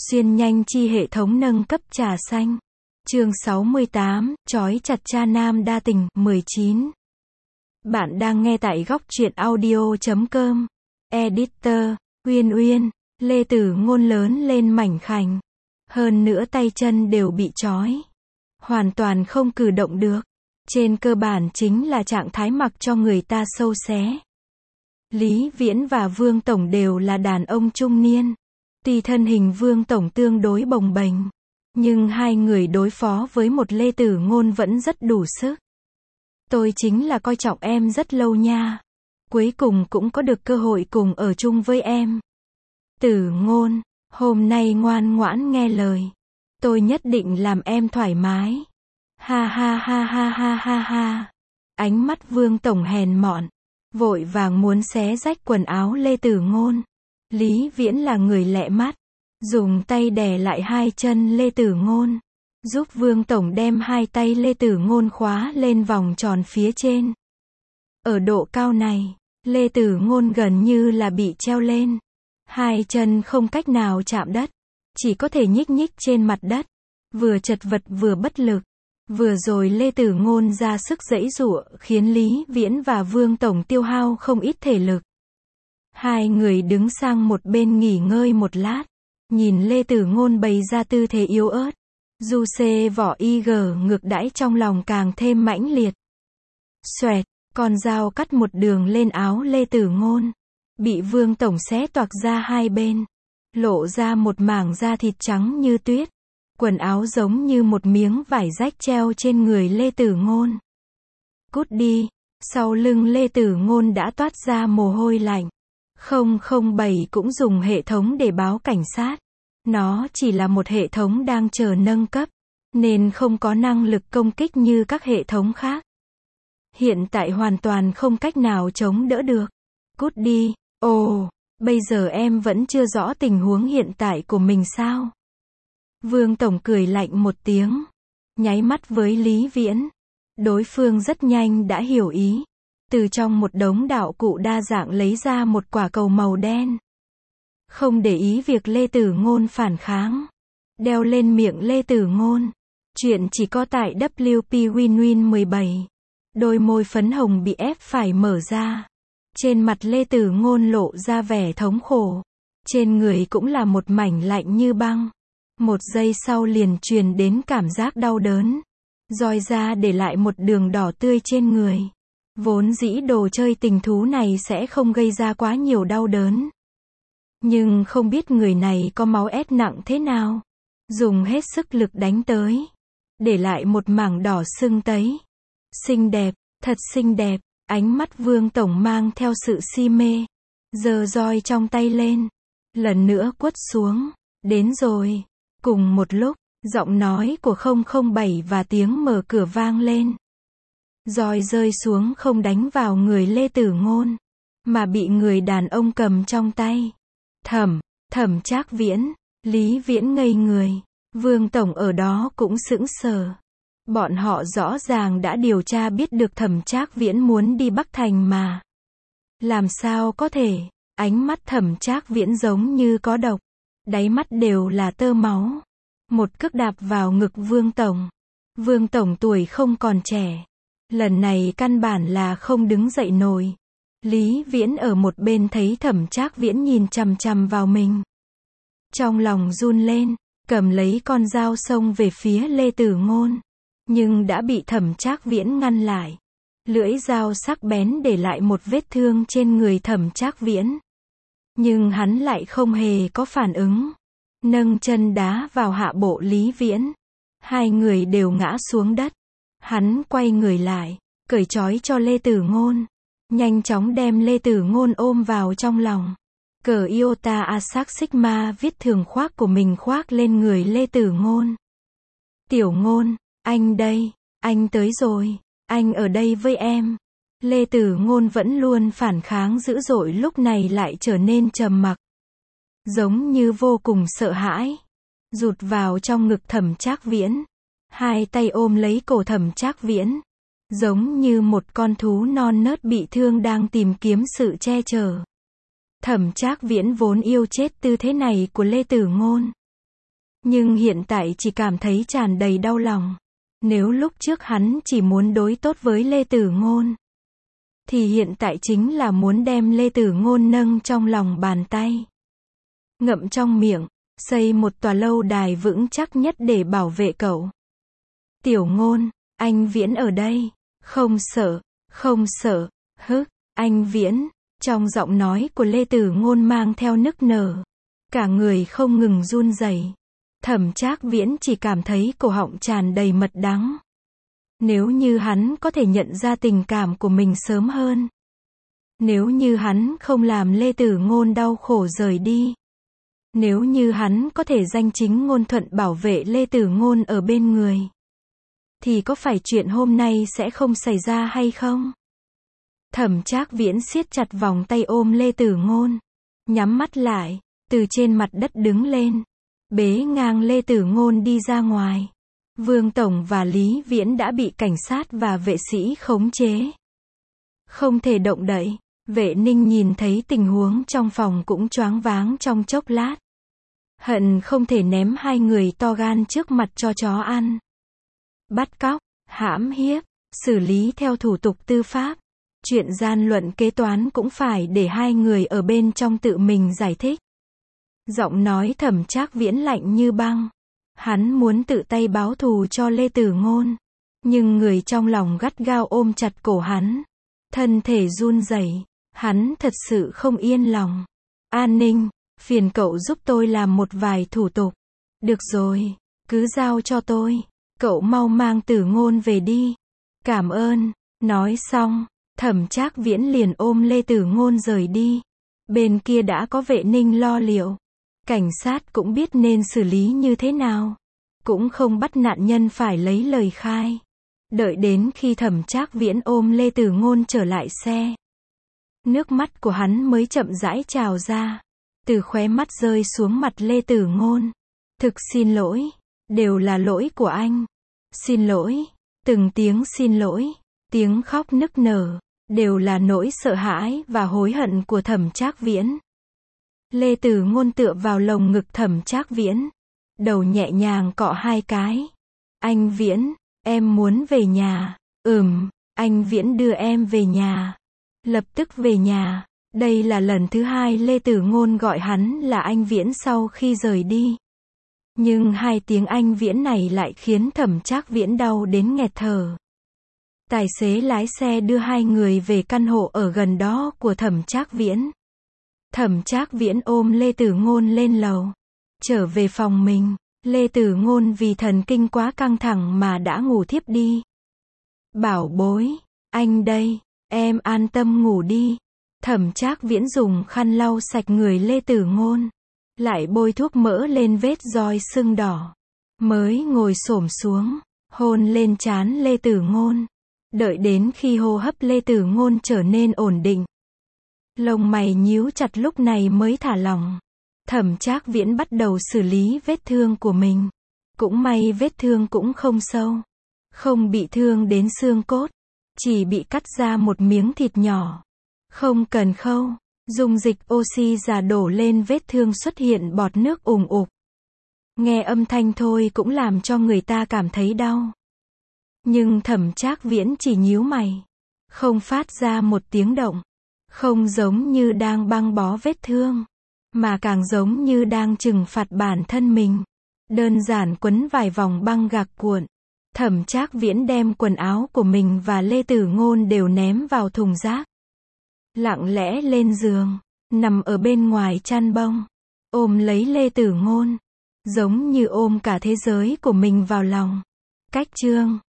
Xuyên nhanh chi hệ thống nâng cấp trà xanh. Chương 68, trói chặt cha nam đa tình, 19. Bạn đang nghe tại góc truyện audio.com. Editor, Uyên Uyên, Lê Tử Ngôn lớn lên mảnh khảnh. Hơn nữa tay chân đều bị trói. Hoàn toàn không cử động được. Trên cơ bản chính là trạng thái mặc cho người ta sâu xé. Lý Viễn và Vương Tổng đều là đàn ông trung niên. Tuy thân hình Vương Tổng tương đối bồng bềnh, nhưng hai người đối phó với một Lê Tử Ngôn vẫn rất đủ sức. Tôi chính là coi trọng em rất lâu nha. Cuối cùng cũng có được cơ hội cùng ở chung với em. Tử Ngôn, hôm nay ngoan ngoãn nghe lời. Tôi nhất định làm em thoải mái. Ha ha ha ha ha ha ha. Ánh mắt Vương Tổng hèn mọn, vội vàng muốn xé rách quần áo Lê Tử Ngôn. Lý Viễn là người lẹ mắt, dùng tay đè lại hai chân Lê Tử Ngôn, giúp Vương Tổng đem hai tay Lê Tử Ngôn khóa lên vòng tròn phía trên. Ở độ cao này, Lê Tử Ngôn gần như là bị treo lên. Hai chân không cách nào chạm đất, chỉ có thể nhích nhích trên mặt đất, vừa chật vật vừa bất lực. Vừa rồi Lê Tử Ngôn ra sức giãy giụa khiến Lý Viễn và Vương Tổng tiêu hao không ít thể lực. Hai người đứng sang một bên nghỉ ngơi một lát, nhìn Lê Tử Ngôn bày ra tư thế yếu ớt, du xê vỏ IG ngược đãi trong lòng càng thêm mãnh liệt. Xoẹt, con dao cắt một đường lên áo Lê Tử Ngôn, bị Vương Tổng xé toạc ra hai bên, lộ ra một mảng da thịt trắng như tuyết. Quần áo giống như một miếng vải rách treo trên người Lê Tử Ngôn. Cút đi, sau lưng Lê Tử Ngôn đã toát ra mồ hôi lạnh. 007 cũng dùng hệ thống để báo cảnh sát. Nó chỉ là một hệ thống đang chờ nâng cấp, nên không có năng lực công kích như các hệ thống khác. Hiện tại hoàn toàn không cách nào chống đỡ được. Cút đi, ồ, bây giờ em vẫn chưa rõ tình huống hiện tại của mình sao? Vương Tổng cười lạnh một tiếng, nháy mắt với Lý Viễn. Đối phương rất nhanh đã hiểu ý. Từ trong một đống đạo cụ đa dạng lấy ra một quả cầu màu đen. Không để ý việc Lê Tử Ngôn phản kháng, đeo lên miệng Lê Tử Ngôn. Chuyện chỉ có tại WP Win Win 17. Đôi môi phấn hồng bị ép phải mở ra. Trên mặt Lê Tử Ngôn lộ ra vẻ thống khổ. Trên người cũng là một mảnh lạnh như băng. Một giây sau liền truyền đến cảm giác đau đớn. Roi ra để lại một đường đỏ tươi trên người. Vốn dĩ đồ chơi tình thú này sẽ không gây ra quá nhiều đau đớn. Nhưng không biết người này có máu ép nặng thế nào. Dùng hết sức lực đánh tới. Để lại một mảng đỏ sưng tấy. Xinh đẹp, thật xinh đẹp. Ánh mắt Vương Tổng mang theo sự si mê. Giơ roi trong tay lên. Lần nữa quất xuống. Đến rồi. Cùng một lúc, giọng nói của 007 và tiếng mở cửa vang lên. Roi rơi xuống không đánh vào người Lê Tử Ngôn, mà bị người đàn ông cầm trong tay. Thẩm Trác Viễn, Lý Viễn ngây người. Vương Tổng ở đó cũng sững sờ. Bọn họ rõ ràng đã điều tra biết được Thẩm Trác Viễn muốn đi Bắc Thành mà. Làm sao có thể? Ánh mắt Thẩm Trác Viễn giống như có độc. Đáy mắt đều là tơ máu. Một cước đạp vào ngực Vương Tổng. Vương Tổng tuổi không còn trẻ. Lần này căn bản là không đứng dậy nổi. Lý Viễn ở một bên thấy Thẩm Trác Viễn nhìn chằm chằm vào mình. Trong lòng run lên, cầm lấy con dao xông về phía Lê Tử Ngôn. Nhưng đã bị Thẩm Trác Viễn ngăn lại. Lưỡi dao sắc bén để lại một vết thương trên người Thẩm Trác Viễn. Nhưng hắn lại không hề có phản ứng. Nâng chân đá vào hạ bộ Lý Viễn. Hai người đều ngã xuống đất. Hắn quay người lại, cởi trói cho Lê Tử Ngôn. Nhanh chóng đem Lê Tử Ngôn ôm vào trong lòng. Cờ Iota Asac Sigma viết thường khoác của mình khoác lên người Lê Tử Ngôn. Tiểu Ngôn, anh đây, anh tới rồi, anh ở đây với em. Lê Tử Ngôn vẫn luôn phản kháng dữ dội lúc này lại trở nên trầm mặc. Giống như vô cùng sợ hãi. Rụt vào trong ngực Thẩm Trác Viễn. Hai tay ôm lấy cổ Thẩm Trác Viễn. Giống như một con thú non nớt bị thương đang tìm kiếm sự che chở. Thẩm Trác Viễn vốn yêu chết tư thế này của Lê Tử Ngôn. Nhưng hiện tại chỉ cảm thấy tràn đầy đau lòng. Nếu lúc trước hắn chỉ muốn đối tốt với Lê Tử Ngôn, thì hiện tại chính là muốn đem Lê Tử Ngôn nâng trong lòng bàn tay, ngậm trong miệng, xây một tòa lâu đài vững chắc nhất để bảo vệ cậu. Tiểu Ngôn, anh Viễn ở đây. Không sợ, không sợ, anh Viễn. Trong giọng nói của Lê Tử Ngôn mang theo nức nở. Cả người không ngừng run rẩy. Thẩm Trác Viễn chỉ cảm thấy cổ họng tràn đầy mật đắng. Nếu như hắn có thể nhận ra tình cảm của mình sớm hơn. Nếu như hắn không làm Lê Tử Ngôn đau khổ rời đi. Nếu như hắn có thể danh chính ngôn thuận bảo vệ Lê Tử Ngôn ở bên người. Thì có phải chuyện hôm nay sẽ không xảy ra hay không? Thẩm Trác Viễn siết chặt vòng tay ôm Lê Tử Ngôn. Nhắm mắt lại, từ trên mặt đất đứng lên. Bế ngang Lê Tử Ngôn đi ra ngoài. Vương Tổng và Lý Viễn đã bị cảnh sát và vệ sĩ khống chế. Không thể động đậy. Vệ Ninh nhìn thấy tình huống trong phòng cũng choáng váng trong chốc lát. Hận không thể ném hai người to gan trước mặt cho chó ăn. Bắt cóc, hãm hiếp, xử lý theo thủ tục tư pháp. Chuyện gian luận kế toán cũng phải để hai người ở bên trong tự mình giải thích. Giọng nói Thẩm Trác Viễn lạnh như băng. Hắn muốn tự tay báo thù cho Lê Tử Ngôn. Nhưng người trong lòng gắt gao ôm chặt cổ hắn. Thân thể run rẩy. Hắn thật sự không yên lòng. An Ninh, phiền cậu giúp tôi làm một vài thủ tục. Được rồi, cứ giao cho tôi. Cậu mau mang Tử Ngôn về đi. Cảm ơn. Nói xong, Thẩm Trác Viễn liền ôm Lê Tử Ngôn rời đi. Bên kia đã có Vệ Ninh lo liệu. Cảnh sát cũng biết nên xử lý như thế nào. Cũng không bắt nạn nhân phải lấy lời khai. Đợi đến khi Thẩm Trác Viễn ôm Lê Tử Ngôn trở lại xe. Nước mắt của hắn mới chậm rãi trào ra. Từ khóe mắt rơi xuống mặt Lê Tử Ngôn. Thực xin lỗi. Đều là lỗi của anh. Xin lỗi. Từng tiếng xin lỗi. Tiếng khóc nức nở. Đều là nỗi sợ hãi và hối hận của Thẩm Trác Viễn. Lê Tử Ngôn tựa vào lồng ngực Thẩm Trác Viễn. Đầu nhẹ nhàng cọ hai cái. Anh Viễn, em muốn về nhà. Anh Viễn đưa em về nhà. Lập tức về nhà. Đây là lần thứ hai Lê Tử Ngôn gọi hắn là anh Viễn sau khi rời đi. Nhưng hai tiếng anh Viễn này lại khiến Thẩm Trác Viễn đau đến nghẹt thở. Tài xế lái xe đưa hai người về căn hộ ở gần đó của Thẩm Trác Viễn. Thẩm Trác Viễn ôm Lê Tử Ngôn lên lầu. Trở về phòng mình, Lê Tử Ngôn vì thần kinh quá căng thẳng mà đã ngủ thiếp đi. Bảo bối, anh đây, em an tâm ngủ đi. Thẩm Trác Viễn dùng khăn lau sạch người Lê Tử Ngôn. Lại bôi thuốc mỡ lên vết roi sưng đỏ. Mới ngồi xổm xuống, hôn lên trán Lê Tử Ngôn. Đợi đến khi hô hấp Lê Tử Ngôn trở nên ổn định. Lông mày nhíu chặt lúc này mới thả lỏng. Thẩm Trác Viễn bắt đầu xử lý vết thương của mình. Cũng may vết thương cũng không sâu. Không bị thương đến xương cốt. Chỉ bị cắt ra một miếng thịt nhỏ. Không cần khâu. Dùng dịch oxy già đổ lên vết thương xuất hiện bọt nước ùn ục. Nghe âm thanh thôi cũng làm cho người ta cảm thấy đau. Nhưng Thẩm Trác Viễn chỉ nhíu mày. Không phát ra một tiếng động. Không giống như đang băng bó vết thương. Mà càng giống như đang trừng phạt bản thân mình. Đơn giản quấn vài vòng băng gạc cuộn. Thẩm Trác Viễn đem quần áo của mình và Lê Tử Ngôn đều ném vào thùng rác. Lặng lẽ lên giường. Nằm ở bên ngoài chăn bông. Ôm lấy Lê Tử Ngôn. Giống như ôm cả thế giới của mình vào lòng. Cách chương